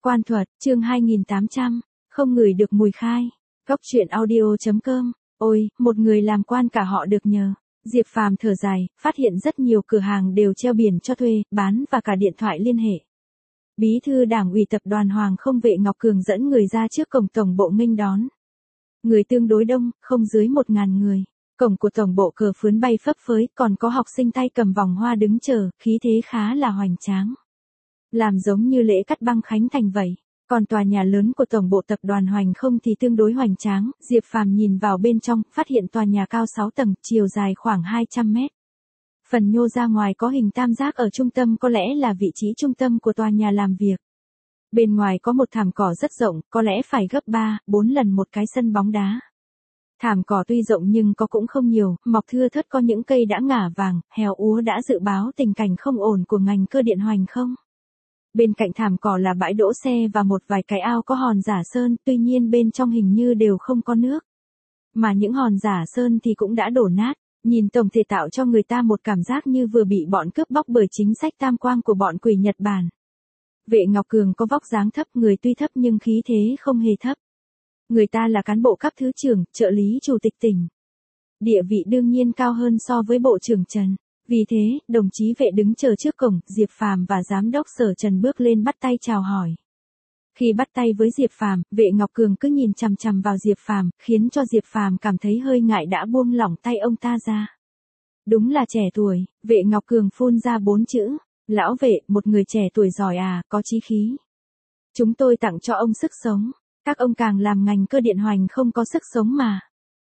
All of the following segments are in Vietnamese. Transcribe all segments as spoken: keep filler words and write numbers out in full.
Quan thuật, chương hai nghìn tám trăm, không ngửi được mùi khai. Góc truyện audio.com, ôi, một người làm quan cả họ được nhờ. Diệp Phàm thở dài, phát hiện rất nhiều cửa hàng đều treo biển cho thuê, bán và cả điện thoại liên hệ. Bí thư Đảng ủy tập đoàn Hoàng Không Vệ Ngọc Cường dẫn người ra trước cổng tổng bộ nghênh đón. Người tương đối đông, không dưới một ngàn người. Cổng của tổng bộ cờ phướn bay phấp phới, còn có học sinh tay cầm vòng hoa đứng chờ, khí thế khá là hoành tráng. Làm giống như lễ cắt băng khánh thành vậy. Còn tòa nhà lớn của tổng bộ tập đoàn Hoành Không thì tương đối hoành tráng, Diệp Phàm nhìn vào bên trong, phát hiện tòa nhà cao sáu tầng, chiều dài khoảng hai trăm mét. Phần nhô ra ngoài có hình tam giác ở trung tâm có lẽ là vị trí trung tâm của tòa nhà làm việc. Bên ngoài có một thảm cỏ rất rộng, có lẽ phải gấp ba, bốn lần một cái sân bóng đá. Thảm cỏ tuy rộng nhưng có cũng không nhiều, mọc thưa thớt, có những cây đã ngả vàng, héo úa đã dự báo tình cảnh không ổn của ngành cơ điện Hoành Không. Bên cạnh thảm cỏ là bãi đỗ xe và một vài cái ao có hòn giả sơn, tuy nhiên bên trong hình như đều không có nước. Mà những hòn giả sơn thì cũng đã đổ nát, nhìn tổng thể tạo cho người ta một cảm giác như vừa bị bọn cướp bóc bởi chính sách tam quang của bọn quỷ Nhật Bản. Vệ Ngọc Cường có vóc dáng thấp, người tuy thấp nhưng khí thế không hề thấp. Người ta là cán bộ cấp thứ trưởng, trợ lý chủ tịch tỉnh. Địa vị đương nhiên cao hơn so với bộ trưởng Trần. Vì thế, đồng chí Vệ đứng chờ trước cổng, Diệp Phàm và giám đốc Sở Trần bước lên bắt tay chào hỏi. Khi bắt tay với Diệp Phàm, Vệ Ngọc Cường cứ nhìn chằm chằm vào Diệp Phàm, khiến cho Diệp Phàm cảm thấy hơi ngại đã buông lỏng tay ông ta ra. Đúng là trẻ tuổi, Vệ Ngọc Cường phun ra bốn chữ, lão Vệ, một người trẻ tuổi giỏi à, có chí khí. Chúng tôi tặng cho ông sức sống, các ông càng làm ngành cơ điện Hoành không có sức sống mà.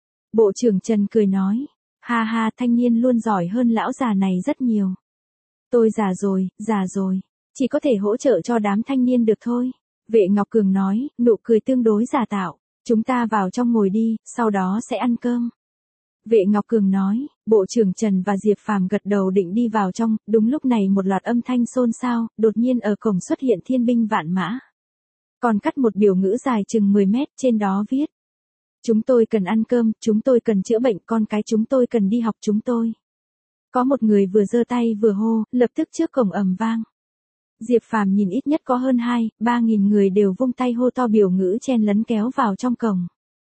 Bộ trưởng Trần cười nói. Ha ha, thanh niên luôn giỏi hơn lão già này rất nhiều. Tôi già rồi, già rồi, chỉ có thể hỗ trợ cho đám thanh niên được thôi. Vệ Ngọc Cường nói, nụ cười tương đối giả tạo. Chúng ta vào trong ngồi đi, sau đó sẽ ăn cơm. Vệ Ngọc Cường nói, Bộ trưởng Trần và Diệp Phàm gật đầu định đi vào trong, đúng lúc này một loạt âm thanh xôn xao, đột nhiên ở cổng xuất hiện thiên binh vạn mã. Còn cắt một biểu ngữ dài chừng mười mét, trên đó viết. Chúng tôi cần ăn cơm, chúng tôi cần chữa bệnh, con cái chúng tôi cần đi học chúng tôi. Có một người vừa giơ tay vừa hô, lập tức trước cổng ầm vang. Diệp Phàm nhìn ít nhất có hơn hai, ba nghìn người đều vung tay hô to biểu ngữ chen lấn kéo vào trong cổng.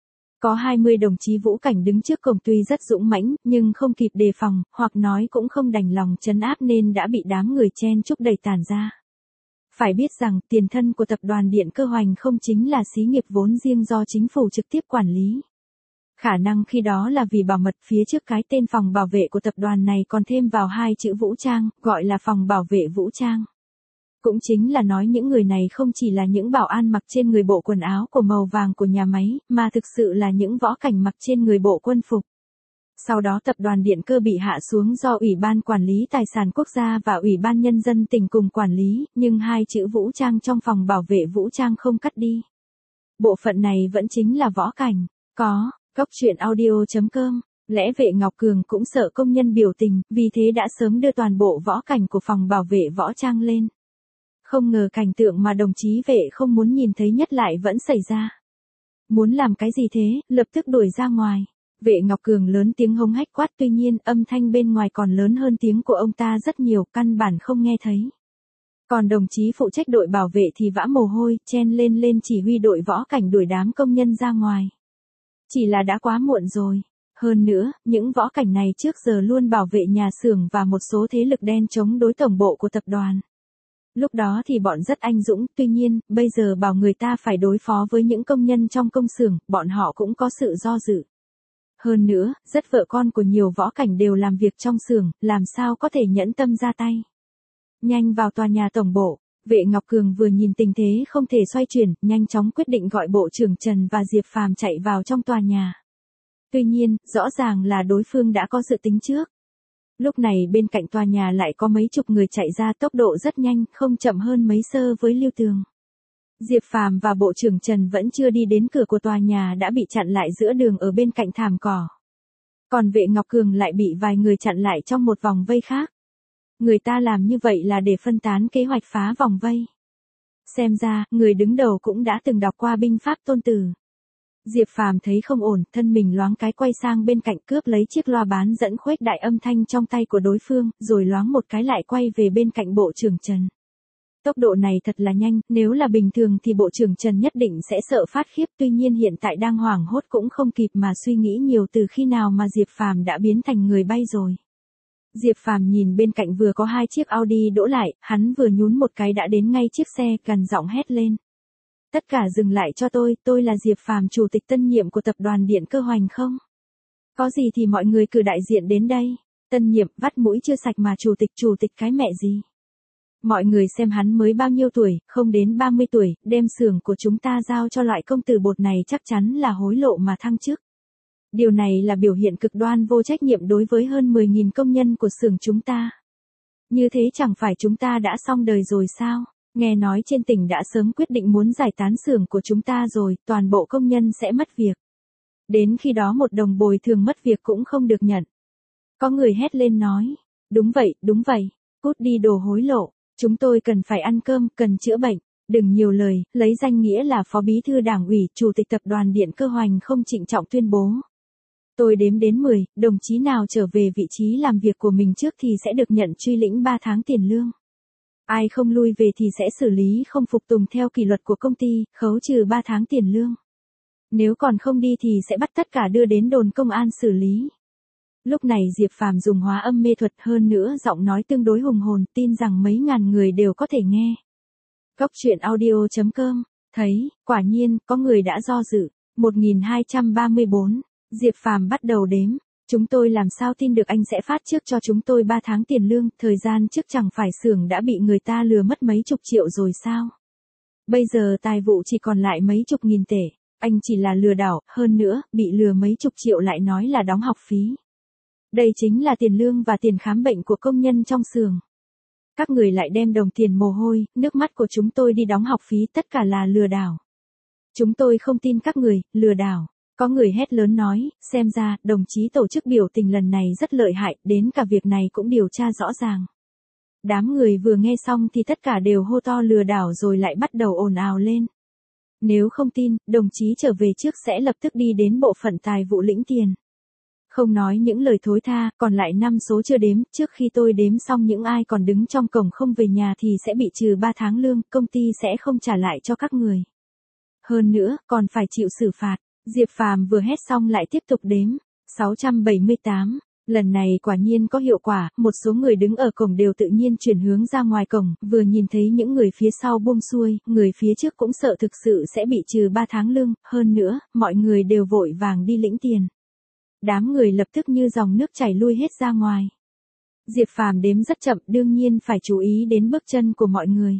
Có hai mươi đồng chí vũ cảnh đứng trước cổng tuy rất dũng mãnh, nhưng không kịp đề phòng, hoặc nói cũng không đành lòng trấn áp nên đã bị đám người chen chúc đẩy tản ra. Phải biết rằng, tiền thân của tập đoàn Điện Cơ Hoành Không chính là xí nghiệp vốn riêng do chính phủ trực tiếp quản lý. Khả năng khi đó là vì bảo mật, phía trước cái tên phòng bảo vệ của tập đoàn này còn thêm vào hai chữ vũ trang, gọi là phòng bảo vệ vũ trang. Cũng chính là nói những người này không chỉ là những bảo an mặc trên người bộ quần áo của màu vàng của nhà máy, mà thực sự là những võ cảnh mặc trên người bộ quân phục. Sau đó tập đoàn Điện Cơ bị hạ xuống do Ủy ban Quản lý Tài sản Quốc gia và Ủy ban Nhân dân tỉnh cùng quản lý, nhưng hai chữ vũ trang trong phòng bảo vệ vũ trang không cắt đi. Bộ phận này vẫn chính là võ cảnh. Có, góc truyện audio.com, lẽ Vệ Ngọc Cường cũng sợ công nhân biểu tình, vì thế đã sớm đưa toàn bộ võ cảnh của phòng bảo vệ võ trang lên. Không ngờ cảnh tượng mà đồng chí Vệ không muốn nhìn thấy nhất lại vẫn xảy ra. Muốn làm cái gì thế, lập tức đuổi ra ngoài. Vệ Ngọc Cường lớn tiếng hống hách quát, tuy nhiên âm thanh bên ngoài còn lớn hơn tiếng của ông ta rất nhiều, căn bản không nghe thấy. Còn đồng chí phụ trách đội bảo vệ thì vã mồ hôi, chen lên lên chỉ huy đội võ cảnh đuổi đám công nhân ra ngoài. Chỉ là đã quá muộn rồi. Hơn nữa, những võ cảnh này trước giờ luôn bảo vệ nhà xưởng và một số thế lực đen chống đối tổng bộ của tập đoàn. Lúc đó thì bọn rất anh dũng, tuy nhiên, bây giờ bảo người ta phải đối phó với những công nhân trong công xưởng, bọn họ cũng có sự do dự. Hơn nữa, rất vợ con của nhiều võ cảnh đều làm việc trong xưởng, làm sao có thể nhẫn tâm ra tay. Nhanh vào tòa nhà tổng bộ, Vệ Ngọc Cường vừa nhìn tình thế không thể xoay chuyển, nhanh chóng quyết định gọi Bộ trưởng Trần và Diệp Phàm chạy vào trong tòa nhà. Tuy nhiên, rõ ràng là đối phương đã có dự tính trước. Lúc này bên cạnh tòa nhà lại có mấy chục người chạy ra, tốc độ rất nhanh, không chậm hơn mấy sơ với Lưu Tường. Diệp Phàm và Bộ trưởng Trần vẫn chưa đi đến cửa của tòa nhà đã bị chặn lại giữa đường ở bên cạnh thảm cỏ. Còn Vệ Ngọc Cường lại bị vài người chặn lại trong một vòng vây khác. Người ta làm như vậy là để phân tán kế hoạch phá vòng vây. Xem ra, người đứng đầu cũng đã từng đọc qua binh pháp Tôn Tử. Diệp Phàm thấy không ổn, thân mình loáng cái quay sang bên cạnh cướp lấy chiếc loa bán dẫn khuếch đại âm thanh trong tay của đối phương, rồi loáng một cái lại quay về bên cạnh Bộ trưởng Trần. Tốc độ này thật là nhanh, nếu là bình thường thì Bộ trưởng Trần nhất định sẽ sợ phát khiếp, tuy nhiên hiện tại đang hoảng hốt cũng không kịp mà suy nghĩ nhiều từ khi nào mà Diệp Phàm đã biến thành người bay rồi. Diệp Phàm nhìn bên cạnh vừa có hai chiếc Audi đỗ lại, hắn vừa nhún một cái đã đến ngay chiếc xe, gần giọng hét lên. Tất cả dừng lại cho tôi, tôi là Diệp Phàm, chủ tịch tân nhiệm của tập đoàn Điện Cơ Hoành không? Có gì thì mọi người cử đại diện đến đây. Tân nhiệm, vắt mũi chưa sạch mà chủ tịch, chủ tịch cái mẹ gì? Mọi người xem hắn mới bao nhiêu tuổi, không đến ba mươi tuổi, đem xưởng của chúng ta giao cho loại công tử bột này chắc chắn là hối lộ mà thăng chức. Điều này là biểu hiện cực đoan vô trách nhiệm đối với hơn mười nghìn công nhân của xưởng chúng ta. Như thế chẳng phải chúng ta đã xong đời rồi sao? Nghe nói trên tỉnh đã sớm quyết định muốn giải tán xưởng của chúng ta rồi, toàn bộ công nhân sẽ mất việc. Đến khi đó một đồng bồi thường mất việc cũng không được nhận. Có người hét lên nói, đúng vậy, đúng vậy, cút đi đồ hối lộ, chúng tôi cần phải ăn cơm, cần chữa bệnh, đừng nhiều lời, lấy danh nghĩa là phó bí thư đảng ủy, chủ tịch tập đoàn Điện Cơ Hoành không trịnh trọng tuyên bố. Tôi đếm đến mười, đồng chí nào trở về vị trí làm việc của mình trước thì sẽ được nhận truy lĩnh ba tháng tiền lương. Ai không lui về thì sẽ xử lý không phục tùng theo kỷ luật của công ty, khấu trừ ba tháng tiền lương. Nếu còn không đi thì sẽ bắt tất cả đưa đến đồn công an xử lý. Lúc này Diệp Phàm dùng hóa âm mê thuật, hơn nữa giọng nói tương đối hùng hồn, tin rằng mấy ngàn người đều có thể nghe. Góc truyện audio chấm com, thấy, quả nhiên, có người đã do dự. một nghìn hai trăm ba mươi bốn, Diệp Phàm bắt đầu đếm. Chúng tôi làm sao tin được anh sẽ phát trước cho chúng tôi ba tháng tiền lương, thời gian trước chẳng phải xưởng đã bị người ta lừa mất mấy chục triệu rồi sao? Bây giờ tài vụ chỉ còn lại mấy chục nghìn tệ, anh chỉ là lừa đảo, hơn nữa, bị lừa mấy chục triệu lại nói là đóng học phí. Đây chính là tiền lương và tiền khám bệnh của công nhân trong xưởng. Các người lại đem đồng tiền mồ hôi, nước mắt của chúng tôi đi đóng học phí, tất cả là lừa đảo. Chúng tôi không tin các người, lừa đảo. Có người hét lớn nói, xem ra, đồng chí tổ chức biểu tình lần này rất lợi hại, đến cả việc này cũng điều tra rõ ràng. Đám người vừa nghe xong thì tất cả đều hô to lừa đảo rồi lại bắt đầu ồn ào lên. Nếu không tin, đồng chí trở về trước sẽ lập tức đi đến bộ phận tài vụ lĩnh tiền. Không nói những lời thối tha, còn lại năm số chưa đếm, trước khi tôi đếm xong những ai còn đứng trong cổng không về nhà thì sẽ bị trừ ba tháng lương, công ty sẽ không trả lại cho các người. Hơn nữa, còn phải chịu xử phạt. Diệp Phàm vừa hét xong lại tiếp tục đếm. sáu trăm bảy mươi tám, lần này quả nhiên có hiệu quả, một số người đứng ở cổng đều tự nhiên chuyển hướng ra ngoài cổng, vừa nhìn thấy những người phía sau buông xuôi, người phía trước cũng sợ thực sự sẽ bị trừ ba tháng lương, hơn nữa, mọi người đều vội vàng đi lĩnh tiền. Đám người lập tức như dòng nước chảy lui hết ra ngoài. Diệp Phàm đếm rất chậm, đương nhiên phải chú ý đến bước chân của mọi người.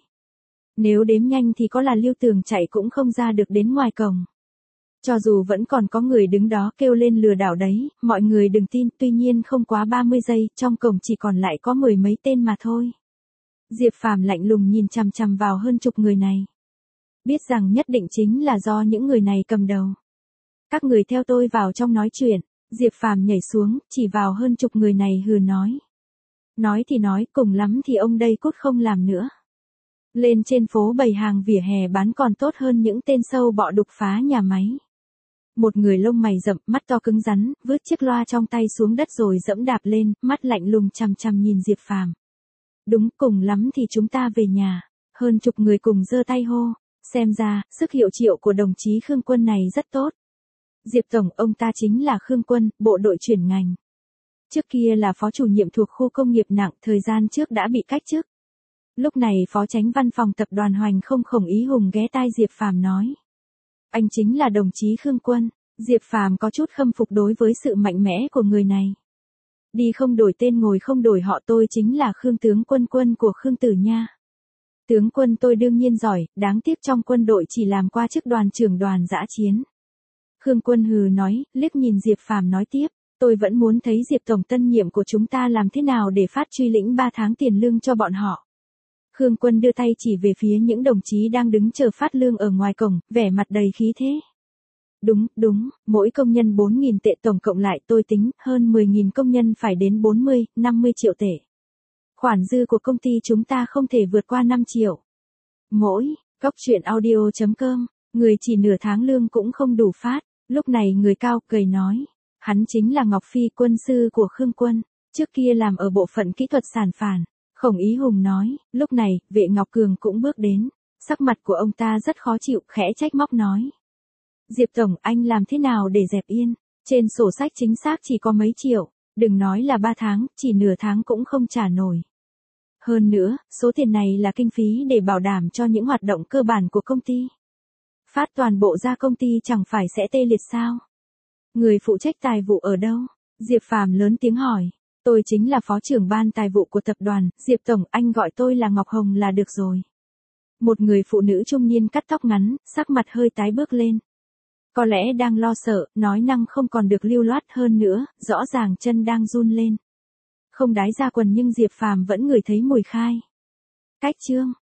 Nếu đếm nhanh thì có là Lưu Tường chạy cũng không ra được đến ngoài cổng. Cho dù vẫn còn có người đứng đó kêu lên lừa đảo đấy, mọi người đừng tin, tuy nhiên không quá ba mươi giây, trong cổng chỉ còn lại có mười mấy tên mà thôi. Diệp Phàm lạnh lùng nhìn chằm chằm vào hơn chục người này. Biết rằng nhất định chính là do những người này cầm đầu. Các người theo tôi vào trong nói chuyện. Diệp Phàm nhảy xuống, chỉ vào hơn chục người này hừ nói. Nói thì nói, cùng lắm thì ông đây cút không làm nữa. Lên trên phố bày hàng vỉa hè bán còn tốt hơn những tên sâu bọ đục phá nhà máy. Một người lông mày rậm, mắt to cứng rắn, vứt chiếc loa trong tay xuống đất rồi dẫm đạp lên, mắt lạnh lùng chằm chằm nhìn Diệp Phàm. Đúng, cùng lắm thì chúng ta về nhà. Hơn chục người cùng giơ tay hô. Xem ra, sức hiệu triệu của đồng chí Khương Quân này rất tốt. Diệp Tổng, ông ta chính là Khương Quân, bộ đội chuyển ngành. Trước kia là phó chủ nhiệm thuộc khu công nghiệp nặng, thời gian trước đã bị cách chức. Lúc này phó chánh văn phòng tập đoàn Hoành không Khổng Ý Hùng ghé tai Diệp Phàm nói. Anh chính là đồng chí Khương Quân. Diệp Phàm có chút khâm phục đối với sự mạnh mẽ của người này. Đi không đổi tên ngồi không đổi họ, tôi chính là Khương tướng quân quân của Khương Tử Nha. Tướng quân tôi đương nhiên giỏi, đáng tiếc trong quân đội chỉ làm qua chức đoàn trưởng đoàn dã chiến. Khương Quân hừ nói, liếc nhìn Diệp Phàm nói tiếp, tôi vẫn muốn thấy Diệp Tổng tân nhiệm của chúng ta làm thế nào để phát truy lĩnh ba tháng tiền lương cho bọn họ. Khương Quân đưa tay chỉ về phía những đồng chí đang đứng chờ phát lương ở ngoài cổng, vẻ mặt đầy khí thế. Đúng, đúng, mỗi công nhân bốn nghìn tệ, tổng cộng lại tôi tính, hơn mười nghìn công nhân phải đến bốn mươi, năm mươi triệu tệ. Khoản dư của công ty chúng ta không thể vượt qua năm triệu. Mỗi, góc truyện audio chấm com, người chỉ nửa tháng lương cũng không đủ phát. Lúc này người cao cười nói, hắn chính là Ngọc Phi, quân sư của Khương Quân, trước kia làm ở bộ phận kỹ thuật sản phản, Khổng Ý Hùng nói, lúc này, Vệ Ngọc Cường cũng bước đến. Sắc mặt của ông ta rất khó chịu, khẽ trách móc nói. Diệp Tổng, anh làm thế nào để dẹp yên? Trên sổ sách chính xác chỉ có mấy triệu, đừng nói là ba tháng, chỉ nửa tháng cũng không trả nổi. Hơn nữa, số tiền này là kinh phí để bảo đảm cho những hoạt động cơ bản của công ty. Phát toàn bộ ra công ty chẳng phải sẽ tê liệt sao? Người phụ trách tài vụ ở đâu? Diệp Phàm lớn tiếng hỏi. Tôi chính là phó trưởng ban tài vụ của tập đoàn, Diệp Tổng, anh gọi tôi là Ngọc Hồng là được rồi. Một người phụ nữ trung niên cắt tóc ngắn, sắc mặt hơi tái bước lên. Có lẽ đang lo sợ, nói năng không còn được lưu loát hơn nữa, rõ ràng chân đang run lên. Không đái ra quần nhưng Diệp Phàm vẫn ngửi thấy mùi khai. Cách chương